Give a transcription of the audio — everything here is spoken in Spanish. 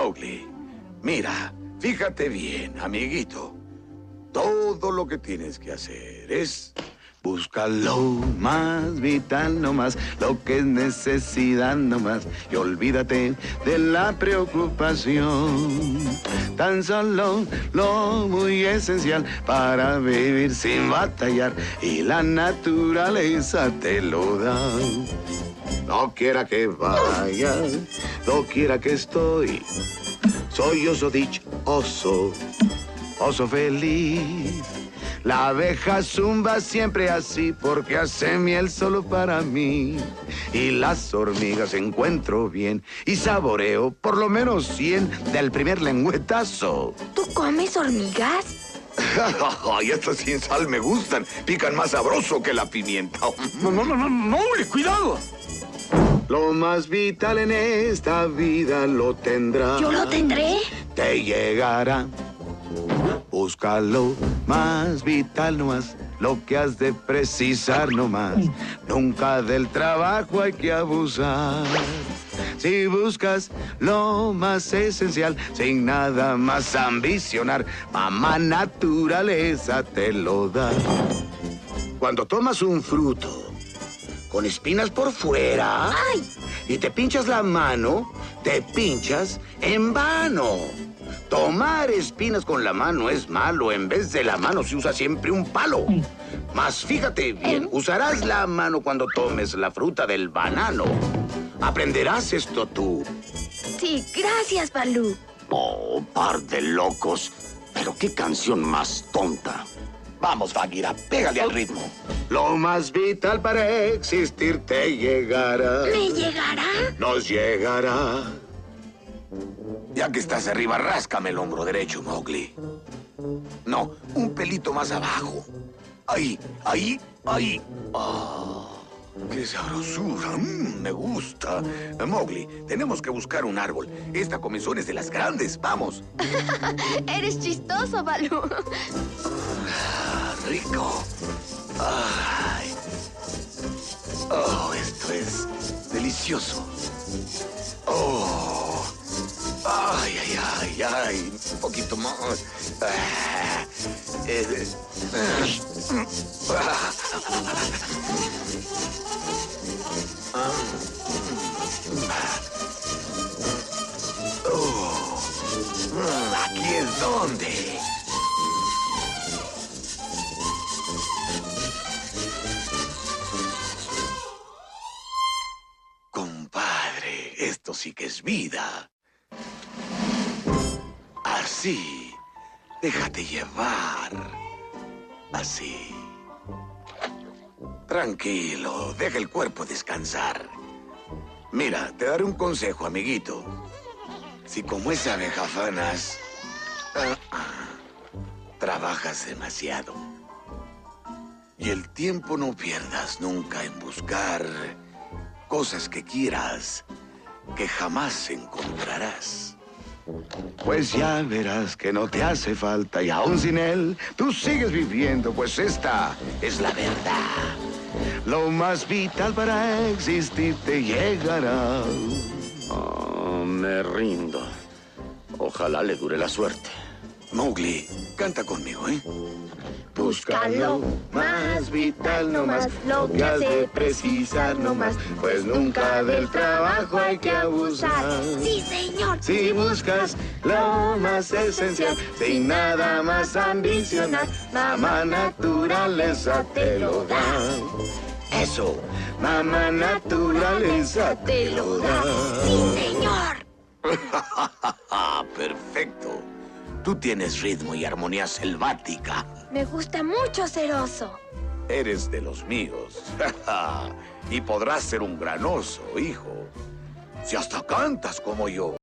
Mowgli, mira, fíjate bien, amiguito. Todo lo que tienes que hacer es buscar lo más vital nomás, lo que es necesidad nomás, y olvídate de la preocupación. Tan solo lo muy esencial para vivir sin batallar, y la naturaleza te lo da. No quiera que vaya, no quiera que estoy, soy oso dichoso, oso feliz. La abeja zumba siempre así porque hace miel solo para mí. Y las hormigas encuentro bien y saboreo por lo menos 100 del primer lengüetazo. ¿Tú comes hormigas? Ay, estas sin sal me gustan. Pican más sabroso que la pimienta. No, cuidado. Lo más vital en esta vida lo tendrás. ¿Yo lo tendré? Te llegará. Búscalo más vital nomás, lo que has de precisar nomás. Nunca del trabajo hay que abusar. Si buscas lo más esencial, sin nada más ambicionar, mamá naturaleza te lo da. Cuando tomas un fruto con espinas por fuera, ¡ay! Y te pinchas la mano, te pinchas en vano. Tomar espinas con la mano es malo. En vez de la mano se usa siempre un palo. Mas fíjate bien, usarás la mano cuando tomes la fruta del banano. Aprenderás esto tú. Sí, gracias, Balú. Oh, par de locos. Pero qué canción más tonta. Vamos, Bagheera, pégale al ritmo. Lo más vital para existir te llegará. ¿Me llegará? Nos llegará. Ya que estás arriba, ráscame el hombro derecho, Mowgli. No, un pelito más abajo. Ahí. Ah, ¡qué sabrosura! Me gusta. Mowgli, tenemos que buscar un árbol. Esta comezón es de las grandes. ¡Vamos! Eres chistoso, Balú. Rico. Ay. Oh, esto es delicioso. Oh. Ay. Un poquito más. Aquí es donde. Compadre, esto sí que es vida. Así. Déjate llevar. Así. Tranquilo, deja el cuerpo descansar. Mira, te daré un consejo, amiguito. Si como esa abeja fanas, trabajas demasiado. Y el tiempo no pierdas nunca en buscar cosas que quieras, que jamás encontrarás. Pues ya verás que no te hace falta y aún sin él, tú sigues viviendo, pues esta es la verdad. Lo más vital para existir te llegará. Oh, me rindo. Ojalá le dure la suerte. Mowgli, canta conmigo, ¿eh? Búscalo más vital nomás, lo que has de precisar nomás, pues nunca del trabajo hay que abusar. Sí, señor. Si buscas lo más esencial, sin nada más ambicionar, mamá naturaleza te lo da. Eso, mamá naturaleza te lo da. Sí, señor. Perfecto. Tú tienes ritmo y armonía selvática. Me gusta mucho ser oso. Eres de los míos. Y podrás ser un gran oso, hijo. Si hasta cantas como yo.